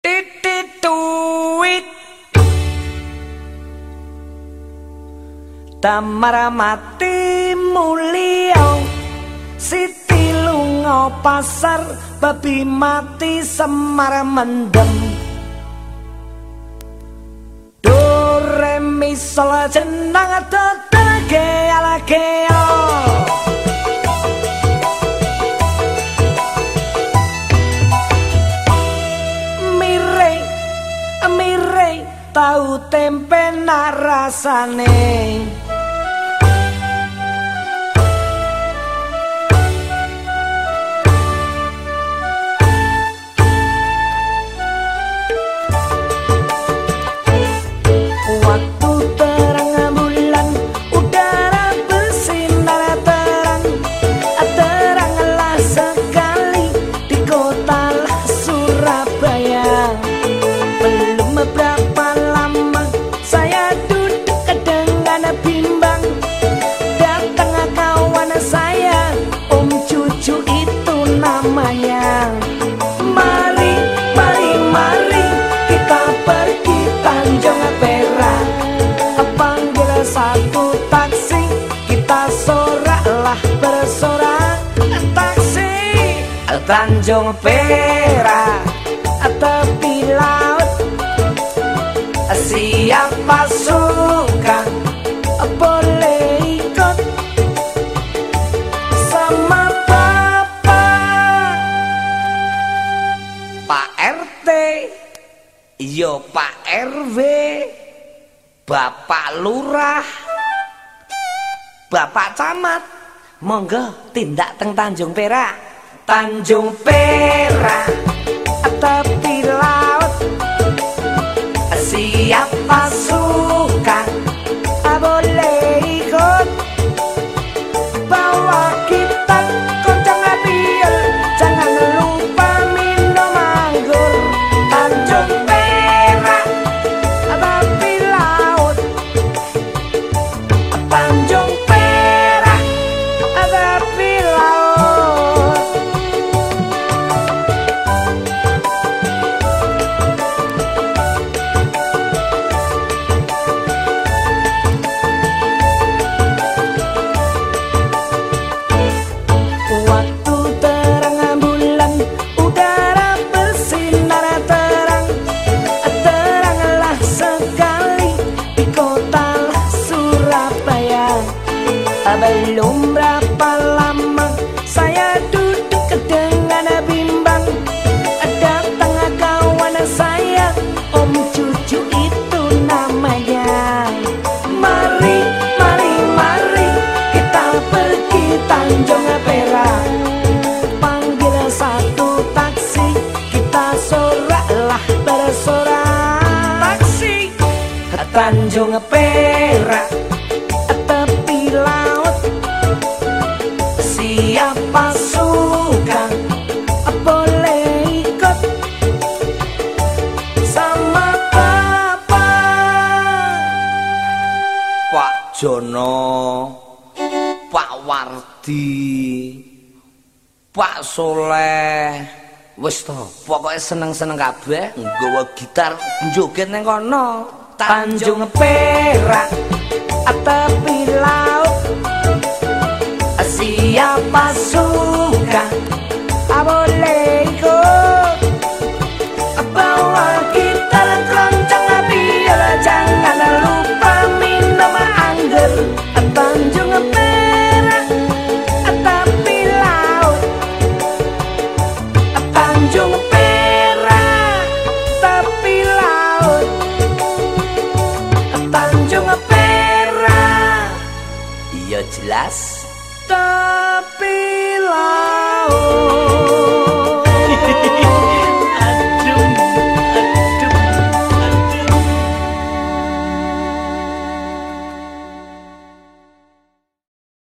Titit tuit Tamara mati mulio Siti lunga pasar babi mati semar mendem Do re mi sol jenang tetege ala keo Tahu tempe narasane waktu terang bulan udara bersinar terang teranglah sekali di kota Surabaya belum berapa saya duduk dengan bimbang datang kawan saya Om Cucu itu namanya mari kita pergi Tanjung Perak panggil satu taksi kita soraklah bersorak taksi Tanjung Perak tepi laut siapa suka boleh ikut sama Bapak Pak RT yo Pak RW Bapak Lurah Bapak Camat monggo tindak teng Tanjung Perak tepi laut siapa suka boleh ikut bawa kita koncang ambil jangan lupa minum anggur Tanjung Perak tepi laut Tanjung Perak tepi laut belum berapa lama saya duduk dengan bimbang datang kawan saya Om Cucu itu namanya mari kita pergi Tanjung Perak panggil satu taksi kita soraklah bersorak taksi Tanjung Perak tepi laut siapa suka boleh ikut sama Bapak Pak Jono Pak Wardi Pak Soleh wis to pokoknya seneng-seneng kabeh nggawa gitar joget nang kono Tanjung Perak tepi laut siapa suka boleh ikut bawa gitar keroncong ambil jangan lupa minum anggur Tanjung Perak tepi laut Tanjung Perak tepi laut Tanjung Perak iya jelas tepi laut